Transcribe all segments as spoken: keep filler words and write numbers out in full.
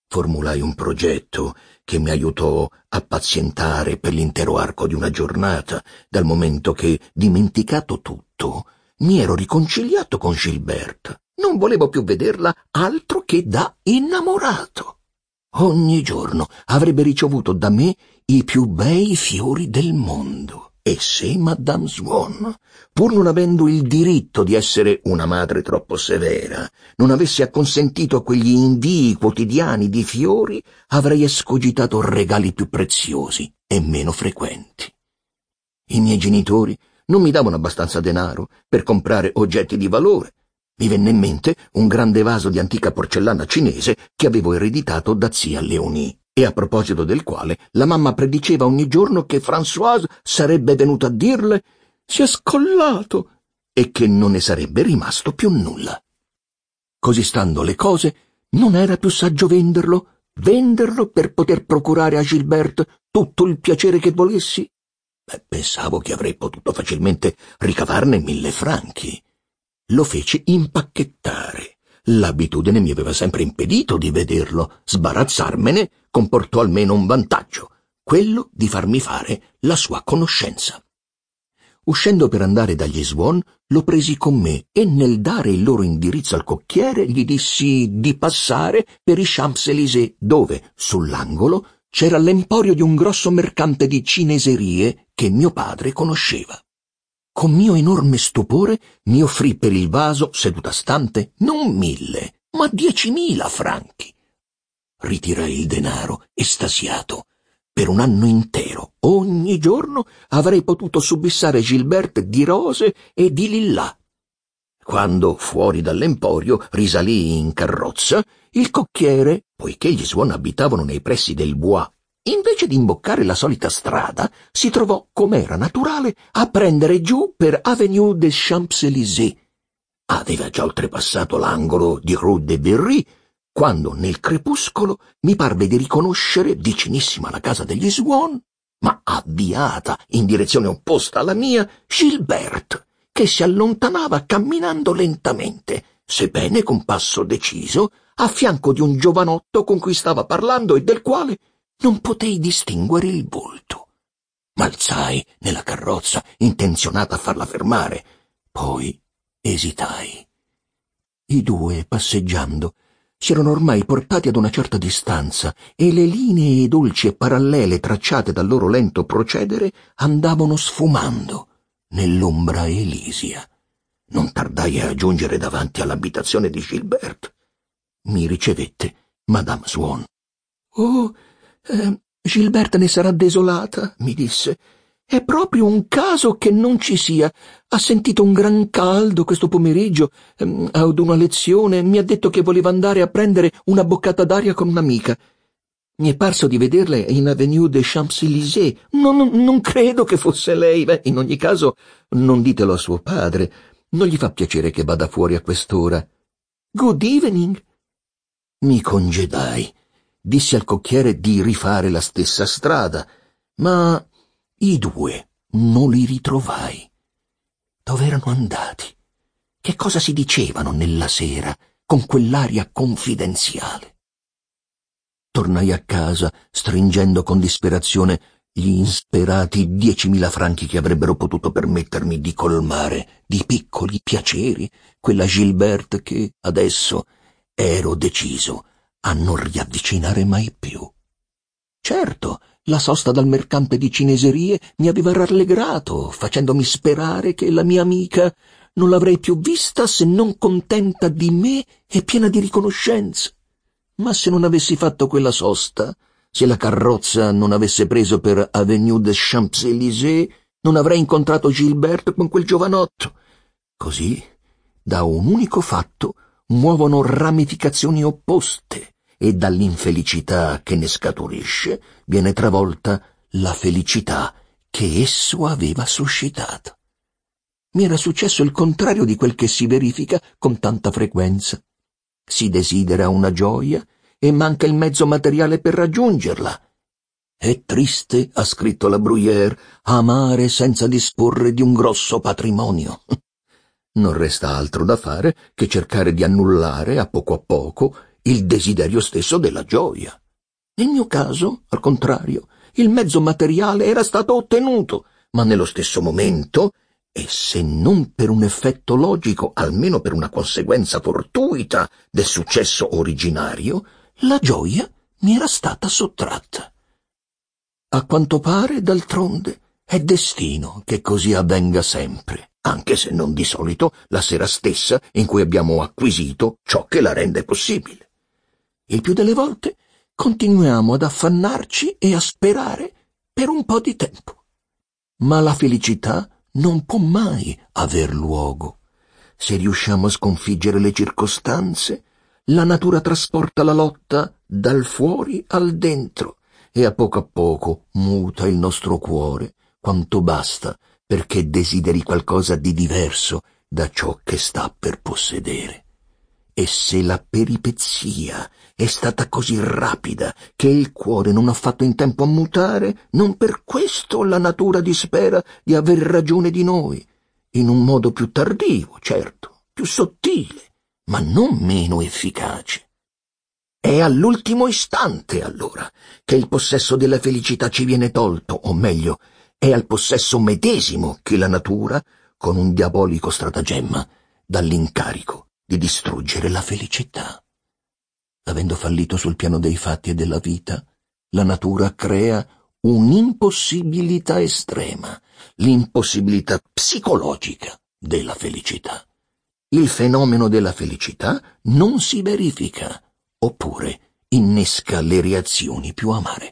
formulai un progetto che mi aiutò a pazientare per l'intero arco di una giornata, dal momento che, dimenticato tutto, mi ero riconciliato con Gilberte. Non volevo più vederla altro che da innamorato. Ogni giorno avrebbe ricevuto da me i più bei fiori del mondo. E se Madame Swann, pur non avendo il diritto di essere una madre troppo severa, non avesse acconsentito a quegli invii quotidiani di fiori, avrei escogitato regali più preziosi e meno frequenti. I miei genitori non mi davano abbastanza denaro per comprare oggetti di valore. Mi venne in mente un grande vaso di antica porcellana cinese che avevo ereditato da zia Leonie, e a proposito del quale la mamma prediceva ogni giorno che Françoise sarebbe venuta a dirle «si è scollato» e che non ne sarebbe rimasto più nulla. Così stando le cose, non era più saggio venderlo? Venderlo per poter procurare a Gilberte tutto il piacere che volessi? Beh, pensavo che avrei potuto facilmente ricavarne mille franchi. Lo feci impacchettare. L'abitudine mi aveva sempre impedito di vederlo. Sbarazzarmene comportò almeno un vantaggio, quello di farmi fare la sua conoscenza. Uscendo per andare dagli Swann, lo presi con me e nel dare il loro indirizzo al cocchiere gli dissi di passare per i Champs-Élysées, dove, sull'angolo, c'era l'emporio di un grosso mercante di cineserie che mio padre conosceva. Con mio enorme stupore mi offrì per il vaso, seduta stante, non mille, ma diecimila franchi. Ritirai il denaro, estasiato. Per un anno intero, ogni giorno, avrei potuto subissare Gilberte di rose e di lillà. Quando, fuori dall'emporio, risalii in carrozza, il cocchiere, poiché gli Swann abitavano nei pressi del Bois, invece di imboccare la solita strada, si trovò, com'era naturale, a prendere giù per Avenue des Champs-Élysées. Aveva già oltrepassato l'angolo di Rue de Berry, quando nel crepuscolo mi parve di riconoscere, vicinissima alla casa degli Swann, ma avviata in direzione opposta alla mia, Gilberte, che si allontanava camminando lentamente, sebbene con passo deciso, a fianco di un giovanotto con cui stava parlando e del quale non potei distinguere il volto. M'alzai nella carrozza, intenzionata a farla fermare. Poi esitai. I due, passeggiando, si erano ormai portati ad una certa distanza e le linee dolci e parallele tracciate dal loro lento procedere andavano sfumando nell'ombra elisia. Non tardai a giungere davanti all'abitazione di Gilberte. Mi ricevette Madame Swann. «Oh, eh, Gilberte ne sarà desolata», mi disse. «È proprio un caso che non ci sia. Ha sentito un gran caldo questo pomeriggio, ehm, ad una lezione, mi ha detto che voleva andare a prendere una boccata d'aria con un'amica. Mi è parso di vederla in Avenue des Champs-Élysées. Non, non, non credo che fosse lei. Beh, in ogni caso, non ditelo a suo padre. Non gli fa piacere che vada fuori a quest'ora. Good evening». Mi congedai. Dissi al cocchiere di rifare la stessa strada, ma i due non li ritrovai. Dove erano andati? Che cosa si dicevano nella sera con quell'aria confidenziale? Tornai a casa, stringendo con disperazione gli insperati diecimila franchi che avrebbero potuto permettermi di colmare di piccoli piaceri quella Gilberte che, adesso, ero deciso a non riavvicinare mai più. Certo, la sosta dal mercante di cineserie mi aveva rallegrato, facendomi sperare che la mia amica non l'avrei più vista se non contenta di me e piena di riconoscenza. Ma se non avessi fatto quella sosta, se la carrozza non avesse preso per Avenue des Champs-Élysées, non avrei incontrato Gilberte con quel giovanotto. Così, da un unico fatto, muovono ramificazioni opposte e dall'infelicità che ne scaturisce viene travolta la felicità che esso aveva suscitato. Mi era successo il contrario di quel che si verifica con tanta frequenza. Si desidera una gioia e manca il mezzo materiale per raggiungerla. È triste, ha scritto la Bruyère, amare senza disporre di un grosso patrimonio. Non resta altro da fare che cercare di annullare a poco a poco il desiderio stesso della gioia. Nel mio caso, al contrario, il mezzo materiale era stato ottenuto, ma nello stesso momento, e se non per un effetto logico, almeno per una conseguenza fortuita del successo originario, la gioia mi era stata sottratta. A quanto pare, d'altronde, è destino che così avvenga sempre, anche se non di solito la sera stessa in cui abbiamo acquisito ciò che la rende possibile. Il più delle volte continuiamo ad affannarci e a sperare per un po' di tempo. Ma la felicità non può mai aver luogo. Se riusciamo a sconfiggere le circostanze, la natura trasporta la lotta dal fuori al dentro e a poco a poco muta il nostro cuore quanto basta perché desideri qualcosa di diverso da ciò che sta per possedere. E se la peripezia è stata così rapida che il cuore non ha fatto in tempo a mutare, non per questo la natura dispera di aver ragione di noi, in un modo più tardivo, certo, più sottile, ma non meno efficace. È all'ultimo istante, allora, che il possesso della felicità ci viene tolto, o meglio, è al possesso medesimo che la natura, con un diabolico stratagemma, dà l'incarico di distruggere la felicità. Avendo fallito sul piano dei fatti e della vita, la natura crea un'impossibilità estrema, l'impossibilità psicologica della felicità. Il fenomeno della felicità non si verifica, oppure innesca le reazioni più amare.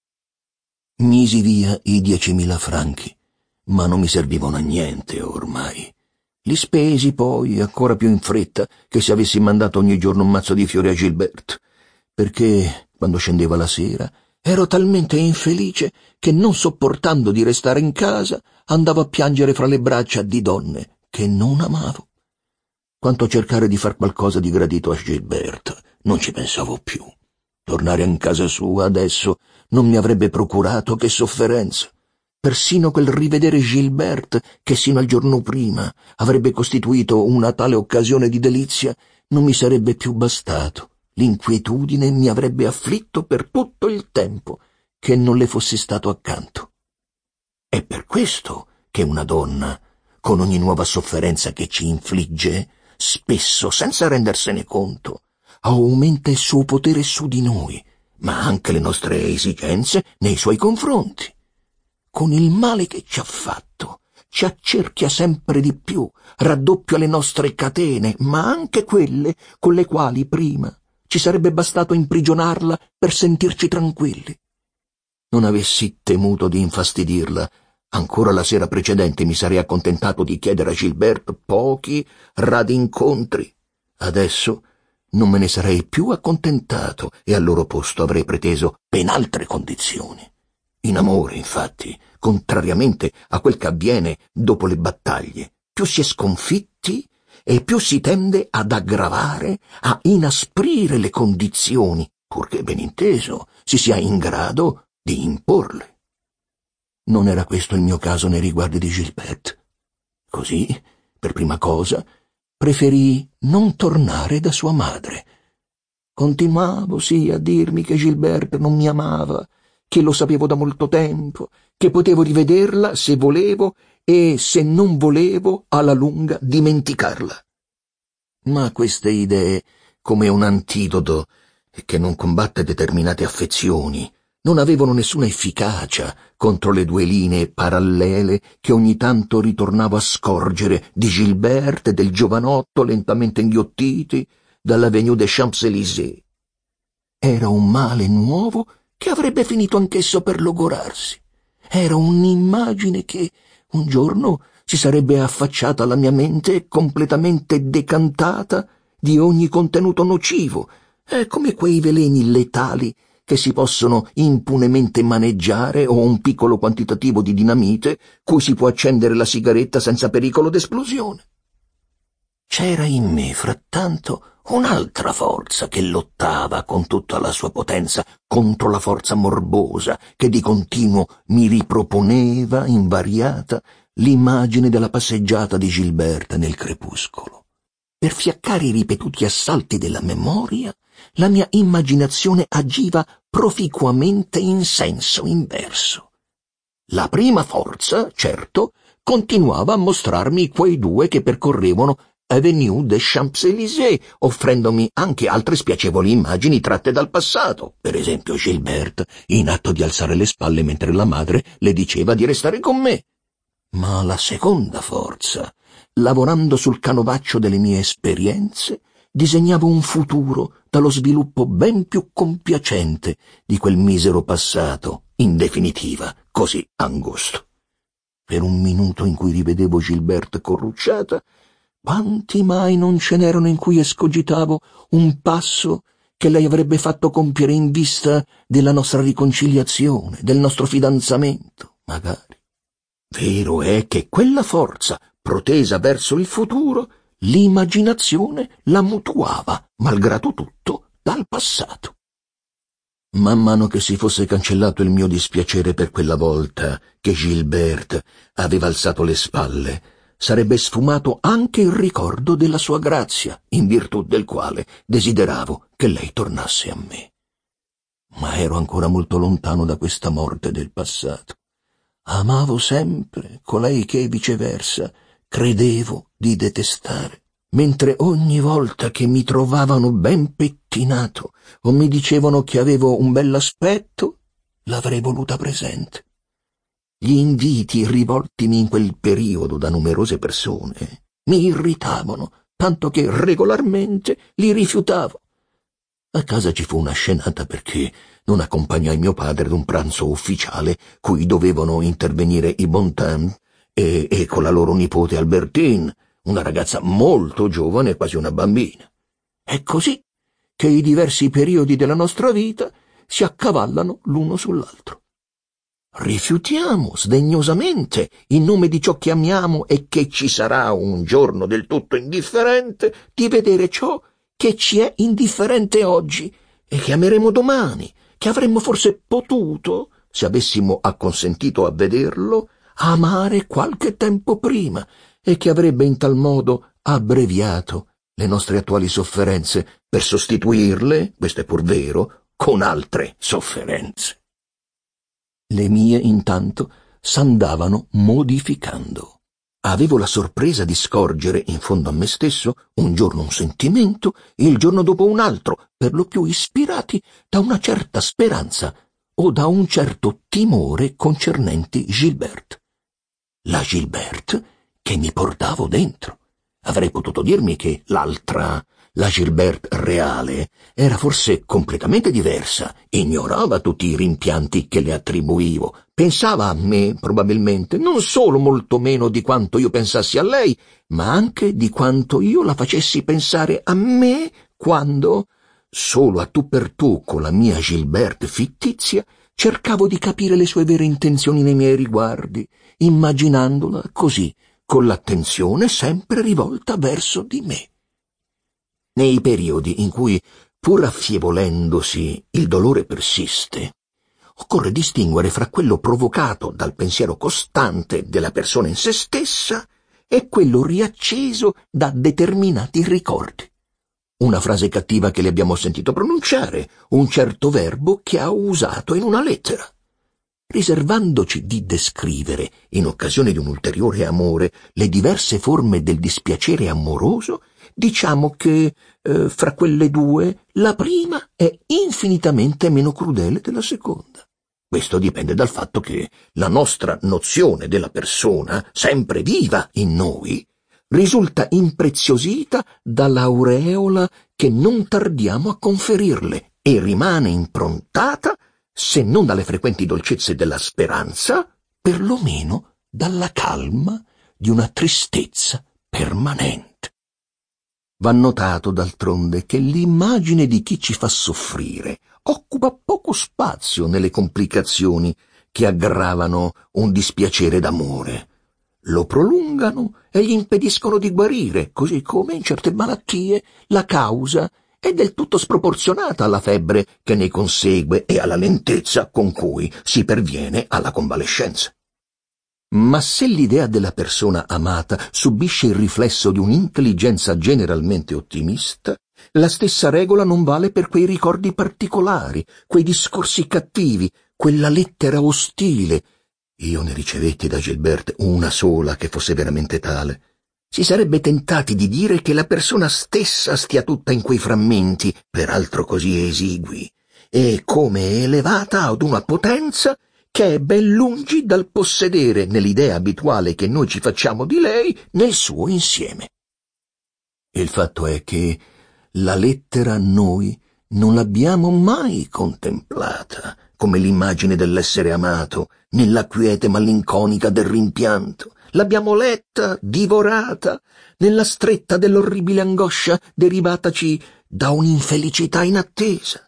Misi via i diecimila franchi, ma non mi servivano a niente ormai. Li spesi poi ancora più in fretta che se avessi mandato ogni giorno un mazzo di fiori a Gilbert, perché quando scendeva la sera ero talmente infelice che, non sopportando di restare in casa, andavo a piangere fra le braccia di donne che non amavo. Quanto a cercare di far qualcosa di gradito a Gilbert, non ci pensavo più. Tornare in casa sua adesso non mi avrebbe procurato che sofferenza. Persino quel rivedere Gilbert, che sino al giorno prima avrebbe costituito una tale occasione di delizia, non mi sarebbe più bastato. L'inquietudine mi avrebbe afflitto per tutto il tempo che non le fossi stato accanto. È per questo che una donna, con ogni nuova sofferenza che ci infligge, spesso, senza rendersene conto, aumenta il suo potere su di noi, ma anche le nostre esigenze nei suoi confronti. Con il male che ci ha fatto, ci accerchia sempre di più, raddoppia le nostre catene, ma anche quelle con le quali prima ci sarebbe bastato imprigionarla per sentirci tranquilli. Non avessi temuto di infastidirla, ancora la sera precedente mi sarei accontentato di chiedere a Gilbert pochi, radi incontri. Adesso non me ne sarei più accontentato e al loro posto avrei preteso ben altre condizioni. In amore, infatti, contrariamente a quel che avviene dopo le battaglie, più si è sconfitti e più si tende ad aggravare, a inasprire le condizioni, purché ben inteso si sia in grado di imporle. Non era questo il mio caso nei riguardi di Gilbert. Così, per prima cosa, preferii non tornare da sua madre. Continuavo, sì, a dirmi che Gilbert non mi amava, che lo sapevo da molto tempo, che potevo rivederla se volevo e, se non volevo, alla lunga dimenticarla. Ma queste idee, come un antidoto che non combatte determinate affezioni, non avevano nessuna efficacia contro le due linee parallele che ogni tanto ritornavo a scorgere di Gilbert e del giovanotto lentamente inghiottiti dall'Avenue des Champs-Élysées. Era un male nuovo che avrebbe finito anch'esso per logorarsi. Era un'immagine che un giorno si sarebbe affacciata alla mia mente completamente decantata di ogni contenuto nocivo, è come quei veleni letali che si possono impunemente maneggiare o un piccolo quantitativo di dinamite cui si può accendere la sigaretta senza pericolo d'esplosione. C'era in me, frattanto, un'altra forza che lottava con tutta la sua potenza contro la forza morbosa che di continuo mi riproponeva, invariata, l'immagine della passeggiata di Gilbert nel crepuscolo. Per fiaccare i ripetuti assalti della memoria, la mia immaginazione agiva proficuamente in senso inverso. La prima forza, certo, continuava a mostrarmi quei due che percorrevano Avenue des Champs-Élysées, offrendomi anche altre spiacevoli immagini tratte dal passato. Per esempio Gilberte, in atto di alzare le spalle mentre la madre le diceva di restare con me. Ma la seconda forza, lavorando sul canovaccio delle mie esperienze, disegnavo un futuro dallo sviluppo ben più compiacente di quel misero passato, in definitiva, così angusto. Per un minuto in cui rivedevo Gilberte corrucciata, quanti mai non ce n'erano in cui escogitavo un passo che lei avrebbe fatto compiere in vista della nostra riconciliazione, del nostro fidanzamento, magari. Vero è che quella forza, protesa verso il futuro, l'immaginazione la mutuava, malgrado tutto, dal passato. Man mano che si fosse cancellato il mio dispiacere per quella volta che Gilberte aveva alzato le spalle, sarebbe sfumato anche il ricordo della sua grazia, in virtù del quale desideravo che lei tornasse a me. Ma ero ancora molto lontano da questa morte del passato. Amavo sempre colei che, viceversa, credevo di detestare, mentre ogni volta che mi trovavano ben pettinato o mi dicevano che avevo un bell'aspetto, l'avrei voluta presente. Gli inviti rivoltimi in quel periodo da numerose persone mi irritavano, tanto che regolarmente li rifiutavo. A casa ci fu una scenata perché non accompagnai mio padre ad un pranzo ufficiale cui dovevano intervenire i Bontemps e, e con la loro nipote Albertine, una ragazza molto giovane, quasi una bambina. È così che i diversi periodi della nostra vita si accavallano l'uno sull'altro. Rifiutiamo sdegnosamente, in nome di ciò che amiamo e che ci sarà un giorno del tutto indifferente, di vedere ciò che ci è indifferente oggi e che ameremo domani, che avremmo forse potuto, se avessimo acconsentito a vederlo, amare qualche tempo prima e che avrebbe in tal modo abbreviato le nostre attuali sofferenze per sostituirle, questo è pur vero, con altre sofferenze. Le mie, intanto, s'andavano modificando. Avevo la sorpresa di scorgere in fondo a me stesso un giorno un sentimento e il giorno dopo un altro, per lo più ispirati da una certa speranza o da un certo timore concernenti Gilberte. La Gilberte che mi portavo dentro. Avrei potuto dirmi che l'altra, la Gilberte reale, era forse completamente diversa, ignorava tutti i rimpianti che le attribuivo, pensava a me, probabilmente, non solo molto meno di quanto io pensassi a lei, ma anche di quanto io la facessi pensare a me quando, solo a tu per tu con la mia Gilberte fittizia, cercavo di capire le sue vere intenzioni nei miei riguardi, immaginandola così, con l'attenzione sempre rivolta verso di me. Nei periodi in cui, pur affievolendosi, il dolore persiste, occorre distinguere fra quello provocato dal pensiero costante della persona in se stessa e quello riacceso da determinati ricordi. Una frase cattiva che le abbiamo sentito pronunciare, un certo verbo che ha usato in una lettera. Riservandoci di descrivere, in occasione di un ulteriore amore, le diverse forme del dispiacere amoroso, diciamo che, eh, fra quelle due, la prima è infinitamente meno crudele della seconda. Questo dipende dal fatto che la nostra nozione della persona, sempre viva in noi, risulta impreziosita dall'aureola che non tardiamo a conferirle e rimane improntata, se non dalle frequenti dolcezze della speranza, perlomeno dalla calma di una tristezza permanente. Va notato, d'altronde, che l'immagine di chi ci fa soffrire occupa poco spazio nelle complicazioni che aggravano un dispiacere d'amore. Lo prolungano e gli impediscono di guarire, così come in certe malattie la causa è del tutto sproporzionata alla febbre che ne consegue e alla lentezza con cui si perviene alla convalescenza. Ma se l'idea della persona amata subisce il riflesso di un'intelligenza generalmente ottimista, La stessa regola non vale per quei ricordi particolari, quei discorsi cattivi, quella lettera ostile. Io ne ricevetti da Gilberte una sola che fosse veramente tale. Si sarebbe tentati di dire che la persona stessa stia tutta in quei frammenti, peraltro così esigui, e come elevata ad una potenza che è ben lungi dal possedere, nell'idea abituale che noi ci facciamo di lei, nel suo insieme. Il fatto è che la lettera noi non l'abbiamo mai contemplata come l'immagine dell'essere amato, nella quiete malinconica del rimpianto. L'abbiamo letta, divorata, nella stretta dell'orribile angoscia derivataci da un'infelicità inattesa.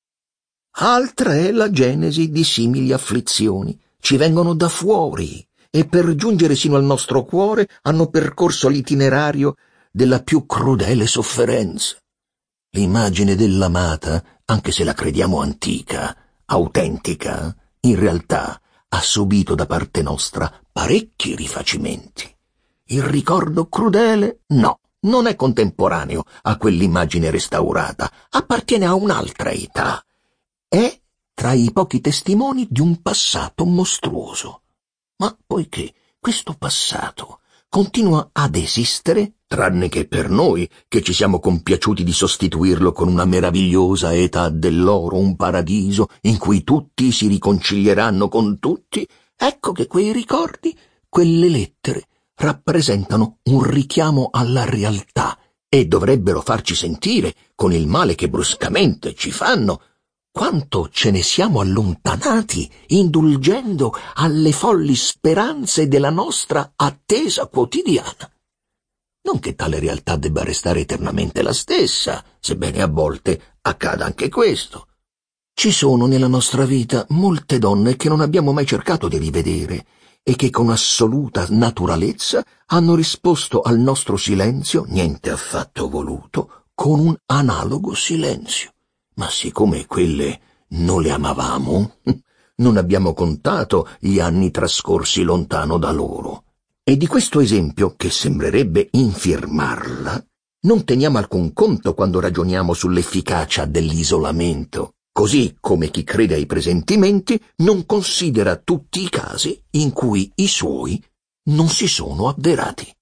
Altra è la genesi di simili afflizioni. Ci vengono da fuori e per giungere sino al nostro cuore hanno percorso l'itinerario della più crudele sofferenza. L'immagine dell'amata, anche se la crediamo antica, autentica, in realtà ha subito da parte nostra parecchi rifacimenti. Il ricordo crudele, no, non è contemporaneo a quell'immagine restaurata, appartiene a un'altra età. È tra i pochi testimoni di un passato mostruoso. Ma poiché questo passato continua ad esistere, tranne che per noi, che ci siamo compiaciuti di sostituirlo con una meravigliosa età dell'oro, un paradiso in cui tutti si riconcilieranno con tutti, ecco che quei ricordi, quelle lettere, rappresentano un richiamo alla realtà e dovrebbero farci sentire, con il male che bruscamente ci fanno, quanto ce ne siamo allontanati, indulgendo alle folli speranze della nostra attesa quotidiana. Non che tale realtà debba restare eternamente la stessa, sebbene a volte accada anche questo. Ci sono nella nostra vita molte donne che non abbiamo mai cercato di rivedere e che con assoluta naturalezza hanno risposto al nostro silenzio, niente affatto voluto, con un analogo silenzio. Ma siccome quelle non le amavamo, non abbiamo contato gli anni trascorsi lontano da loro. E di questo esempio, che sembrerebbe infirmarla, non teniamo alcun conto quando ragioniamo sull'efficacia dell'isolamento, così come chi crede ai presentimenti non considera tutti i casi in cui i suoi non si sono avverati.